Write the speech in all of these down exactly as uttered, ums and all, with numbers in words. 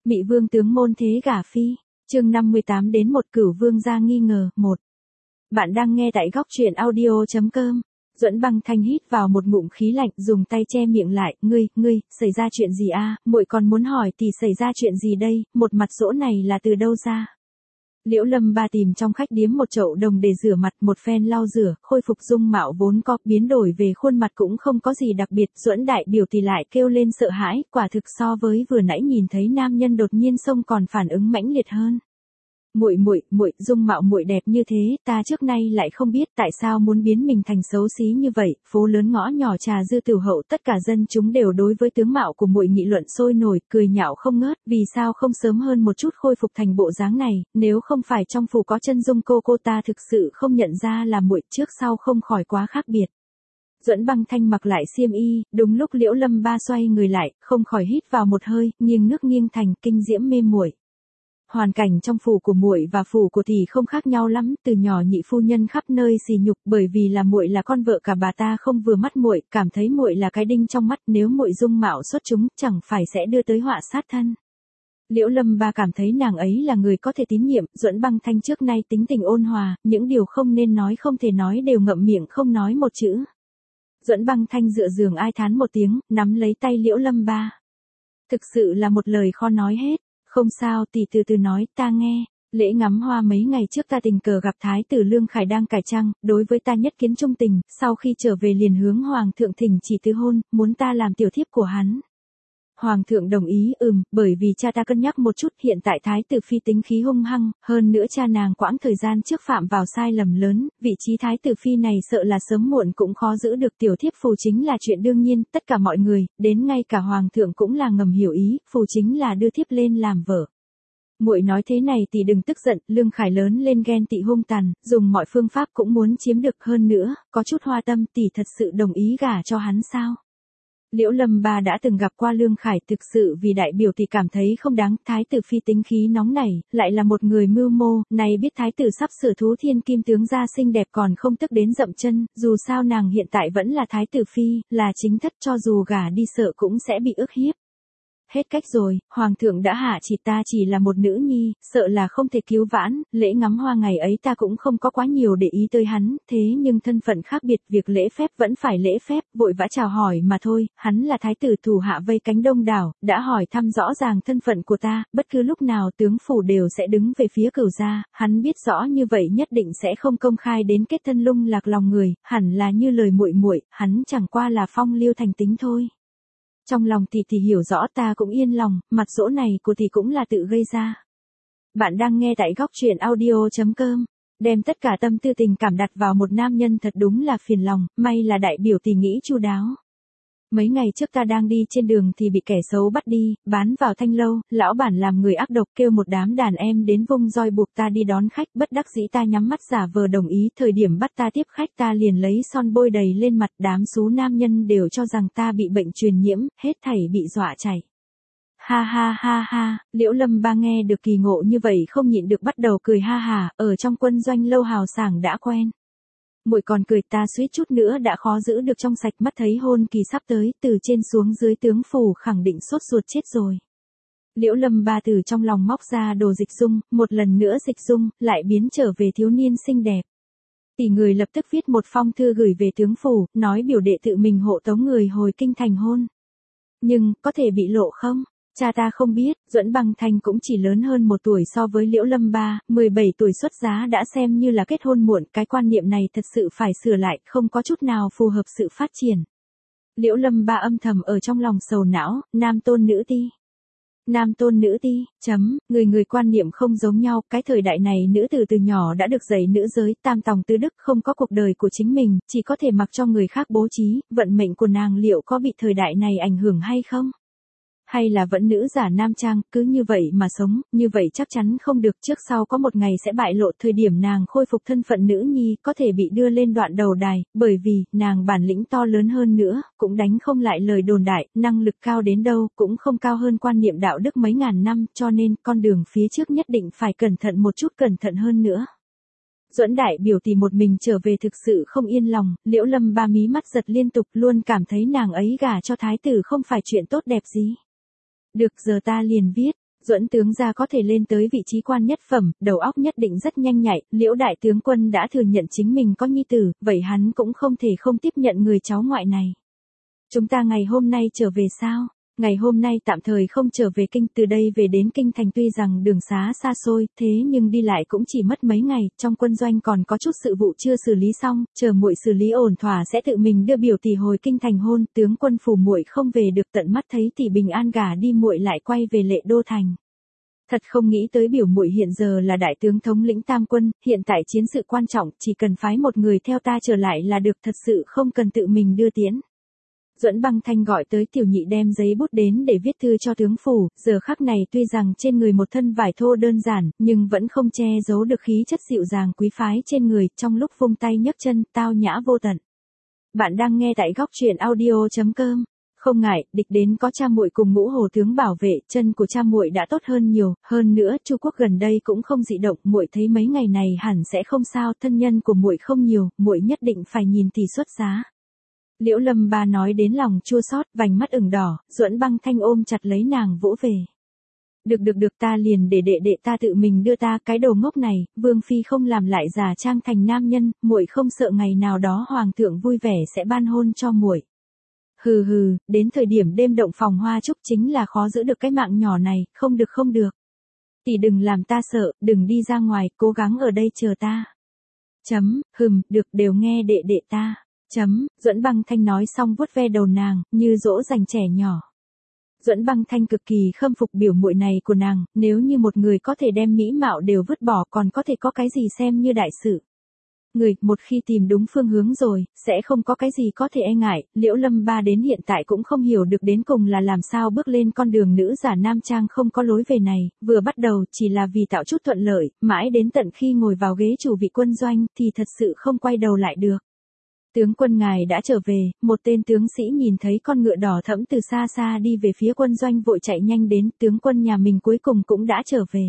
Mị vương tướng môn thế gả phi, chương năm mươi tám đến một Cửu vương gia nghi ngờ, một. Bạn đang nghe tại góc truyện audio chấm com. Duẫn Băng Thanh hít vào một ngụm khí lạnh, dùng tay che miệng lại, "Ngươi, ngươi, xảy ra chuyện gì a? Muội còn muốn hỏi thì xảy ra chuyện gì đây, một mặt dỗ này là từ đâu ra?" Liễu Lâm Ba tìm trong khách điếm một chậu đồng để rửa mặt, một phen lau rửa, khôi phục dung mạo vốn có, biến đổi về khuôn mặt cũng không có gì đặc biệt. Duẫn đại biểu thì lại kêu lên sợ hãi, quả thực so với vừa nãy nhìn thấy nam nhân đột nhiên xông còn phản ứng mãnh liệt hơn. "Muội muội, muội, dung mạo muội đẹp như thế, ta trước nay lại không biết tại sao muốn biến mình thành xấu xí như vậy." Phố lớn ngõ nhỏ Trà Dư Tiểu Hậu, tất cả dân chúng đều đối với tướng mạo của muội nghị luận sôi nổi, cười nhạo không ngớt, vì sao không sớm hơn một chút khôi phục thành bộ dáng này, nếu không phải trong phủ có chân dung cô cô ta thực sự không nhận ra là muội, trước sau không khỏi quá khác biệt. Duẫn Băng Thanh mặc lại xiêm y, đúng lúc Liễu Lâm Ba xoay người lại, không khỏi hít vào một hơi, nghiêng nước nghiêng thành, kinh diễm mê muội. Hoàn cảnh trong phủ của muội và phủ của tỷ không khác nhau lắm, từ nhỏ nhị phu nhân khắp nơi sỉ nhục, bởi vì là muội là con vợ cả bà ta không vừa mắt muội, cảm thấy muội là cái đinh trong mắt, nếu muội dung mạo xuất chúng, chẳng phải sẽ đưa tới họa sát thân. Liễu Lâm Ba cảm thấy nàng ấy là người có thể tín nhiệm. Duẫn Băng Thanh trước nay tính tình ôn hòa, những điều không nên nói không thể nói đều ngậm miệng không nói một chữ. Duẫn Băng Thanh dựa giường ai thán một tiếng, nắm lấy tay Liễu Lâm Ba. "Thực sự là một lời khó nói hết." "Không sao, tỷ từ từ nói, ta nghe. Lễ ngắm hoa mấy ngày trước ta tình cờ gặp Thái tử Lương Khải đang cải trang, đối với ta nhất kiến trung tình, sau khi trở về liền hướng Hoàng thượng thỉnh chỉ tứ hôn, muốn ta làm tiểu thiếp của hắn. Hoàng thượng đồng ý, ừm, bởi vì cha ta cân nhắc một chút, hiện tại Thái tử phi tính khí hung hăng, hơn nữa cha nàng quãng thời gian trước phạm vào sai lầm lớn, vị trí Thái tử phi này sợ là sớm muộn cũng khó giữ được, tiểu thiếp phù chính là chuyện đương nhiên, tất cả mọi người, đến ngay cả Hoàng thượng cũng là ngầm hiểu ý, phù chính là đưa thiếp lên làm vợ. Muội nói thế này thì đừng tức giận." Lương Khải lớn lên ghen tị hung tàn, dùng mọi phương pháp cũng muốn chiếm được, hơn nữa, có chút hoa tâm, tỷ thật sự đồng ý gả cho hắn sao? Liễu Lâm Ba đã từng gặp qua Lương Khải, thực sự vì đại biểu thì cảm thấy không đáng, Thái tử phi tính khí nóng nảy, lại là một người mưu mô, này biết Thái tử sắp sửa thú thiên kim tướng ra xinh đẹp còn không tức đến dậm chân, dù sao nàng hiện tại vẫn là Thái tử phi, là chính thất, cho dù gả đi sợ cũng sẽ bị ức hiếp. Hết cách rồi, Hoàng thượng đã hạ chỉ, ta chỉ là một nữ nhi, sợ là không thể cứu vãn, lễ ngắm hoa ngày ấy ta cũng không có quá nhiều để ý tới hắn, thế nhưng thân phận khác biệt, việc lễ phép vẫn phải lễ phép, vội vã chào hỏi mà thôi, hắn là thái tử thủ hạ vây cánh đông đảo, đã hỏi thăm rõ ràng thân phận của ta, bất cứ lúc nào tướng phủ đều sẽ đứng về phía Cửu gia, hắn biết rõ như vậy nhất định sẽ không công khai đến kết thân lung lạc lòng người, hẳn là như lời muội muội, hắn chẳng qua là phong lưu thành tính thôi. Trong lòng tỷ tỷ hiểu rõ, ta cũng yên lòng, mặt dỗ này của tỷ cũng là tự gây ra. Bạn đang nghe tại góc truyện audio chấm com. Đem tất cả tâm tư tình cảm đặt vào một nam nhân thật đúng là phiền lòng, may là đại biểu tỷ nghĩ chu đáo. Mấy ngày trước ta đang đi trên đường thì bị kẻ xấu bắt đi, bán vào thanh lâu, lão bản làm người ác độc kêu một đám đàn em đến vung roi buộc ta đi đón khách, bất đắc dĩ ta nhắm mắt giả vờ đồng ý, thời điểm bắt ta tiếp khách ta liền lấy son bôi đầy lên mặt, đám xú nam nhân đều cho rằng ta bị bệnh truyền nhiễm, hết thảy bị dọa chảy. Ha ha ha ha, Liễu Lâm Ba nghe được kỳ ngộ như vậy không nhịn được bắt đầu cười ha hà, ở trong quân doanh lâu hào sảng đã quen. Muội còn cười, ta suýt chút nữa đã khó giữ được trong sạch, mắt thấy hôn kỳ sắp tới, từ trên xuống dưới tướng phủ khẳng định sốt ruột chết rồi. Liễu Lâm Ba từ trong lòng móc ra đồ dịch dung, một lần nữa dịch dung, lại biến trở về thiếu niên xinh đẹp. Tỷ người lập tức viết một phong thư gửi về tướng phủ, nói biểu đệ tự mình hộ tống người hồi kinh thành hôn. Nhưng, có thể bị lộ không? Cha ta không biết. Duẫn Băng Thanh cũng chỉ lớn hơn một tuổi so với Liễu Lâm Ba, mười bảy tuổi xuất giá đã xem như là kết hôn muộn, cái quan niệm này thật sự phải sửa lại, không có chút nào phù hợp sự phát triển. Liễu Lâm Ba âm thầm ở trong lòng sầu não, nam tôn nữ ti. Nam tôn nữ ti, chấm, người người quan niệm không giống nhau, cái thời đại này nữ tử từ nhỏ đã được dạy nữ giới, tam tòng tứ đức, không có cuộc đời của chính mình, chỉ có thể mặc cho người khác bố trí, vận mệnh của nàng liệu có bị thời đại này ảnh hưởng hay không? Hay là vẫn nữ giả nam trang, cứ như vậy mà sống, như vậy chắc chắn không được, trước sau có một ngày sẽ bại lộ, thời điểm nàng khôi phục thân phận nữ nhi, có thể bị đưa lên đoạn đầu đài, bởi vì, nàng bản lĩnh to lớn hơn nữa, cũng đánh không lại lời đồn đại, năng lực cao đến đâu, cũng không cao hơn quan niệm đạo đức mấy ngàn năm, cho nên, con đường phía trước nhất định phải cẩn thận một chút, cẩn thận hơn nữa. Duẫn đại biểu tỷ một mình trở về thực sự không yên lòng, Liễu Lâm Ba mí mắt giật liên tục, luôn cảm thấy nàng ấy gả cho thái tử không phải chuyện tốt đẹp gì. Được, giờ ta liền viết. Duẫn tướng gia có thể lên tới vị trí quan nhất phẩm, đầu óc nhất định rất nhanh nhạy, Liễu đại tướng quân đã thừa nhận chính mình có nhi tử, vậy hắn cũng không thể không tiếp nhận người cháu ngoại này. Chúng ta ngày hôm nay trở về sao? Ngày hôm nay tạm thời không trở về kinh, từ đây về đến kinh thành tuy rằng đường xá xa xôi, thế nhưng đi lại cũng chỉ mất mấy ngày, trong quân doanh còn có chút sự vụ chưa xử lý xong, chờ muội xử lý ổn thỏa sẽ tự mình đưa biểu tỷ hồi kinh thành hôn, tướng quân phủ muội không về được tận mắt thấy tỷ bình an gả đi muội lại quay về Lệ Đô thành. Thật không nghĩ tới biểu muội hiện giờ là đại tướng thống lĩnh tam quân, hiện tại chiến sự quan trọng, chỉ cần phái một người theo ta trở lại là được, thật sự không cần tự mình đưa tiễn. Duẫn Băng Thanh gọi tới tiểu nhị đem giấy bút đến để viết thư cho tướng phủ, giờ khắc này tuy rằng trên người một thân vải thô đơn giản, nhưng vẫn không che giấu được khí chất dịu dàng quý phái trên người, trong lúc vung tay nhấc chân, tao nhã vô tận. Bạn đang nghe tại góc truyện audio chấm com. Không ngại, địch đến có cha muội cùng Ngũ Hồ tướng bảo vệ, chân của cha muội đã tốt hơn nhiều, hơn nữa Chu Quốc gần đây cũng không dị động, muội thấy mấy ngày này hẳn sẽ không sao, thân nhân của muội không nhiều, muội nhất định phải nhìn tỷ xuất giá. Liễu Lâm Ba nói đến lòng chua xót, vành mắt ửng đỏ, Duẫn Băng Thanh ôm chặt lấy nàng vỗ về. Được được được, ta liền để đệ đệ ta tự mình đưa ta, cái đồ ngốc này, vương phi không làm lại giả trang thành nam nhân, muội không sợ ngày nào đó hoàng thượng vui vẻ sẽ ban hôn cho muội. Hừ hừ, đến thời điểm đêm động phòng hoa trúc chính là khó giữ được cái mạng nhỏ này, không được không được. Tỷ đừng làm ta sợ, đừng đi ra ngoài, cố gắng ở đây chờ ta. Chấm, hừm, được, đều nghe đệ đệ ta. Chấm, Duẫn Băng Thanh nói xong vuốt ve đầu nàng, như dỗ dành trẻ nhỏ. Duẫn Băng Thanh cực kỳ khâm phục biểu muội này của nàng, nếu như một người có thể đem mỹ mạo đều vứt bỏ còn có thể có cái gì xem như đại sự. Người, một khi tìm đúng phương hướng rồi, sẽ không có cái gì có thể e ngại, Liễu Lâm Ba đến hiện tại cũng không hiểu được đến cùng là làm sao bước lên con đường nữ giả nam trang không có lối về này, vừa bắt đầu chỉ là vì tạo chút thuận lợi, mãi đến tận khi ngồi vào ghế chủ vị quân doanh thì thật sự không quay đầu lại được. Tướng quân ngài đã trở về, một tên tướng sĩ nhìn thấy con ngựa đỏ thẫm từ xa xa đi về phía quân doanh vội chạy nhanh đến, tướng quân nhà mình cuối cùng cũng đã trở về.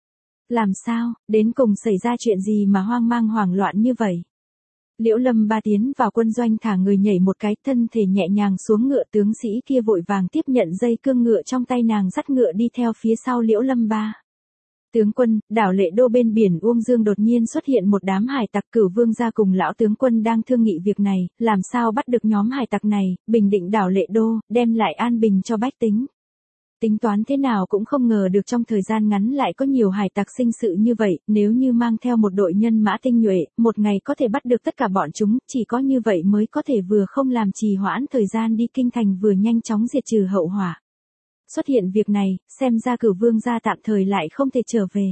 Làm sao, đến cùng xảy ra chuyện gì mà hoang mang hoảng loạn như vậy? Liễu Lâm Ba tiến vào quân doanh thả người nhảy một cái, thân thể nhẹ nhàng xuống ngựa, tướng sĩ kia vội vàng tiếp nhận dây cương ngựa trong tay nàng dắt ngựa đi theo phía sau Liễu Lâm Ba. Tướng quân, đảo Lệ Đô bên biển Uông Dương đột nhiên xuất hiện một đám hải tặc, Cửu Vương gia cùng lão tướng quân đang thương nghị việc này, làm sao bắt được nhóm hải tặc này, bình định đảo Lệ Đô, đem lại an bình cho bách tính. Tính toán thế nào cũng không ngờ được trong thời gian ngắn lại có nhiều hải tặc sinh sự như vậy, nếu như mang theo một đội nhân mã tinh nhuệ, một ngày có thể bắt được tất cả bọn chúng, chỉ có như vậy mới có thể vừa không làm trì hoãn thời gian đi kinh thành vừa nhanh chóng diệt trừ hậu họa. Xuất hiện việc này, xem ra Cửu Vương gia tạm thời lại không thể trở về.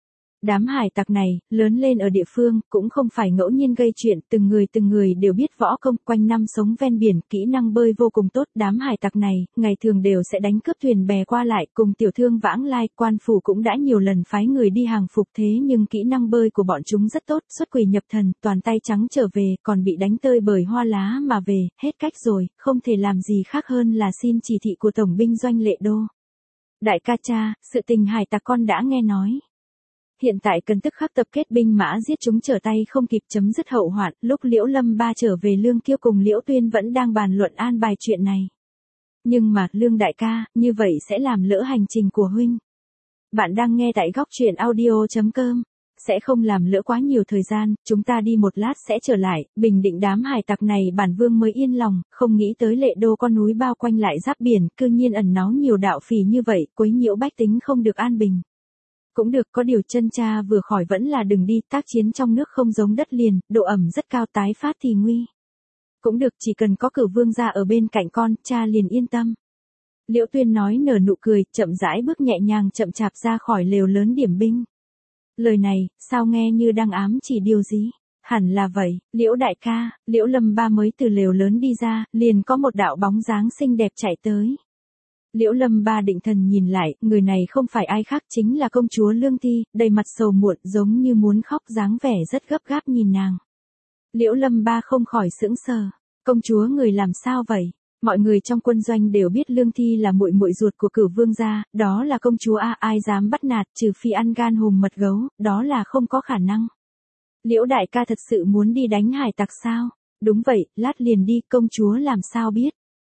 Đám hải tặc này, lớn lên ở địa phương, cũng không phải ngẫu nhiên gây chuyện, từng người từng người đều biết võ công, quanh năm sống ven biển, kỹ năng bơi vô cùng tốt. Đám hải tặc này, ngày thường đều sẽ đánh cướp thuyền bè qua lại, cùng tiểu thương vãng lai, quan phủ cũng đã nhiều lần phái người đi hàng phục, thế nhưng kỹ năng bơi của bọn chúng rất tốt, xuất quỷ nhập thần, toàn tay trắng trở về, còn bị đánh tơi bởi hoa lá mà về, hết cách rồi, không thể làm gì khác hơn là xin chỉ thị của tổng binh doanh Lệ Đô. Đại ca cha, sự tình hải tặc con đã nghe nói. Hiện tại cần tức khắc tập kết binh mã giết chúng trở tay không kịp, chấm dứt hậu hoạn. Lúc Liễu Lâm Ba trở về Lương Kiêu cùng Liễu Tuyên vẫn đang bàn luận an bài chuyện này. Nhưng mà, Lương đại ca, như vậy sẽ làm lỡ hành trình của huynh. Bạn đang nghe tại góc truyện audio chấm com. Sẽ không làm lỡ quá nhiều thời gian, chúng ta đi một lát sẽ trở lại, bình định đám hải tặc này bản vương mới yên lòng, không nghĩ tới Lệ Đô con núi bao quanh lại giáp biển, cư nhiên ẩn náu nhiều đạo phỉ như vậy, quấy nhiễu bách tính không được an bình. Cũng được, có điều chân cha vừa khỏi vẫn là đừng đi, tác chiến trong nước không giống đất liền, độ ẩm rất cao, tái phát thì nguy. Cũng được, chỉ cần có Cửu Vương gia ở bên cạnh con, cha liền yên tâm. Liễu Tuyên nói nở nụ cười, chậm rãi bước nhẹ nhàng chậm chạp ra khỏi lều lớn điểm binh. Lời này, sao nghe như đang ám chỉ điều gì? Hẳn là vậy, Liễu đại ca, Liễu Lâm Ba mới từ lều lớn đi ra, liền có một đạo bóng dáng xinh đẹp chạy tới. Liễu Lâm Ba định thần nhìn lại, người này không phải ai khác chính là công chúa Lương Thi, đầy mặt sầu muộn giống như muốn khóc, dáng vẻ rất gấp gáp nhìn nàng. Liễu Lâm Ba không khỏi sững sờ, công chúa người làm sao vậy? Mọi người trong quân doanh đều biết Lương Thi là muội muội ruột của Cửu Vương gia, đó là công chúa a, ai dám bắt nạt, trừ phi ăn gan hùm mật gấu, đó là không có khả năng. Liễu đại ca thật sự muốn đi đánh hải tặc sao? Đúng vậy, lát liền đi, công chúa làm sao biết?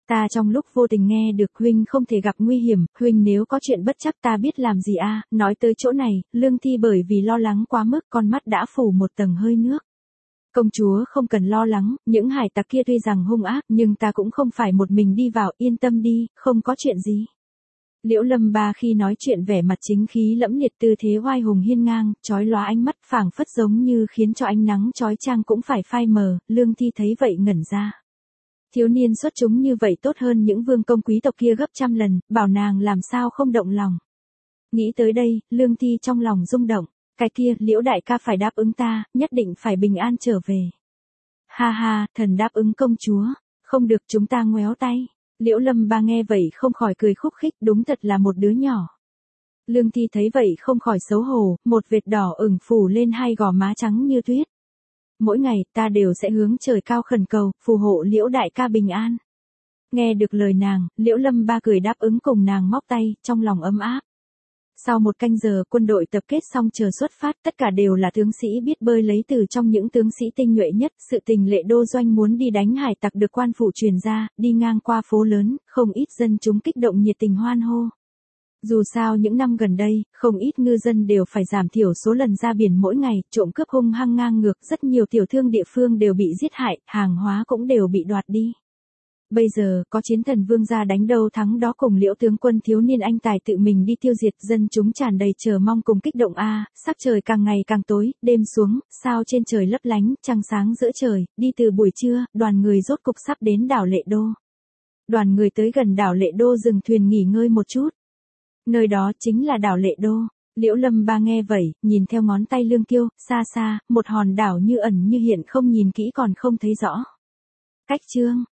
Ta trong lúc vô tình nghe được huynh không thể gặp nguy hiểm, huynh nếu có chuyện bất chắc ta biết làm gì a. Nói tới chỗ này, Lương Thi bởi vì lo lắng quá mức con mắt đã phủ một tầng hơi nước. Công chúa không cần lo lắng, những hải tặc kia tuy rằng hung ác nhưng ta cũng không phải một mình đi vào, yên tâm đi, không có chuyện gì. Liễu Lâm Ba khi nói chuyện vẻ mặt chính khí lẫm liệt, tư thế oai hùng hiên ngang, chói lóa ánh mắt phảng phất giống như khiến cho ánh nắng chói chang cũng phải phai mờ. Lương Thi thấy vậy ngẩn ra. Thiếu niên xuất chúng như vậy tốt hơn những vương công quý tộc kia gấp trăm lần, bảo nàng làm sao không động lòng. Nghĩ tới đây, Lương Thi trong lòng rung động. Cái kia, Liễu đại ca phải đáp ứng ta, nhất định phải bình an trở về. Ha ha, thần đáp ứng công chúa. Không được, chúng ta ngoéo tay. Liễu Lâm Ba nghe vậy không khỏi cười khúc khích, đúng thật là một đứa nhỏ. Lương Thi thấy vậy không khỏi xấu hổ, một vệt đỏ ửng phủ lên hai gò má trắng như tuyết. Mỗi ngày ta đều sẽ hướng trời cao khẩn cầu, phù hộ Liễu đại ca bình an. Nghe được lời nàng, Liễu Lâm Ba cười đáp ứng cùng nàng móc tay, trong lòng ấm áp. Sau một canh giờ quân đội tập kết xong chờ xuất phát, tất cả đều là tướng sĩ biết bơi lấy từ trong những tướng sĩ tinh nhuệ nhất. Sự tình Lệ Đô Doanh muốn đi đánh hải tặc được quan phủ truyền ra, đi ngang qua phố lớn, không ít dân chúng kích động nhiệt tình hoan hô. Dù sao những năm gần đây, không ít ngư dân đều phải giảm thiểu số lần ra biển mỗi ngày, trộm cướp hung hăng ngang ngược, rất nhiều tiểu thương địa phương đều bị giết hại, hàng hóa cũng đều bị đoạt đi. Bây giờ, có chiến thần vương gia đánh đâu thắng đó cùng Liễu tướng quân thiếu niên anh tài tự mình đi tiêu diệt, dân chúng tràn đầy chờ mong cùng kích động a. Sắc trời càng ngày càng tối, đêm xuống, sao trên trời lấp lánh, trăng sáng giữa trời, đi từ buổi trưa, đoàn người rốt cục sắp đến đảo Lệ Đô. Đoàn người tới gần đảo Lệ Đô dừng thuyền nghỉ ngơi một chút. Nơi đó chính là đảo Lệ Đô. Liễu Lâm Ba nghe vậy, nhìn theo ngón tay Lương Kiêu, xa xa, một hòn đảo như ẩn như hiện, không nhìn kỹ còn không thấy rõ. Cách chương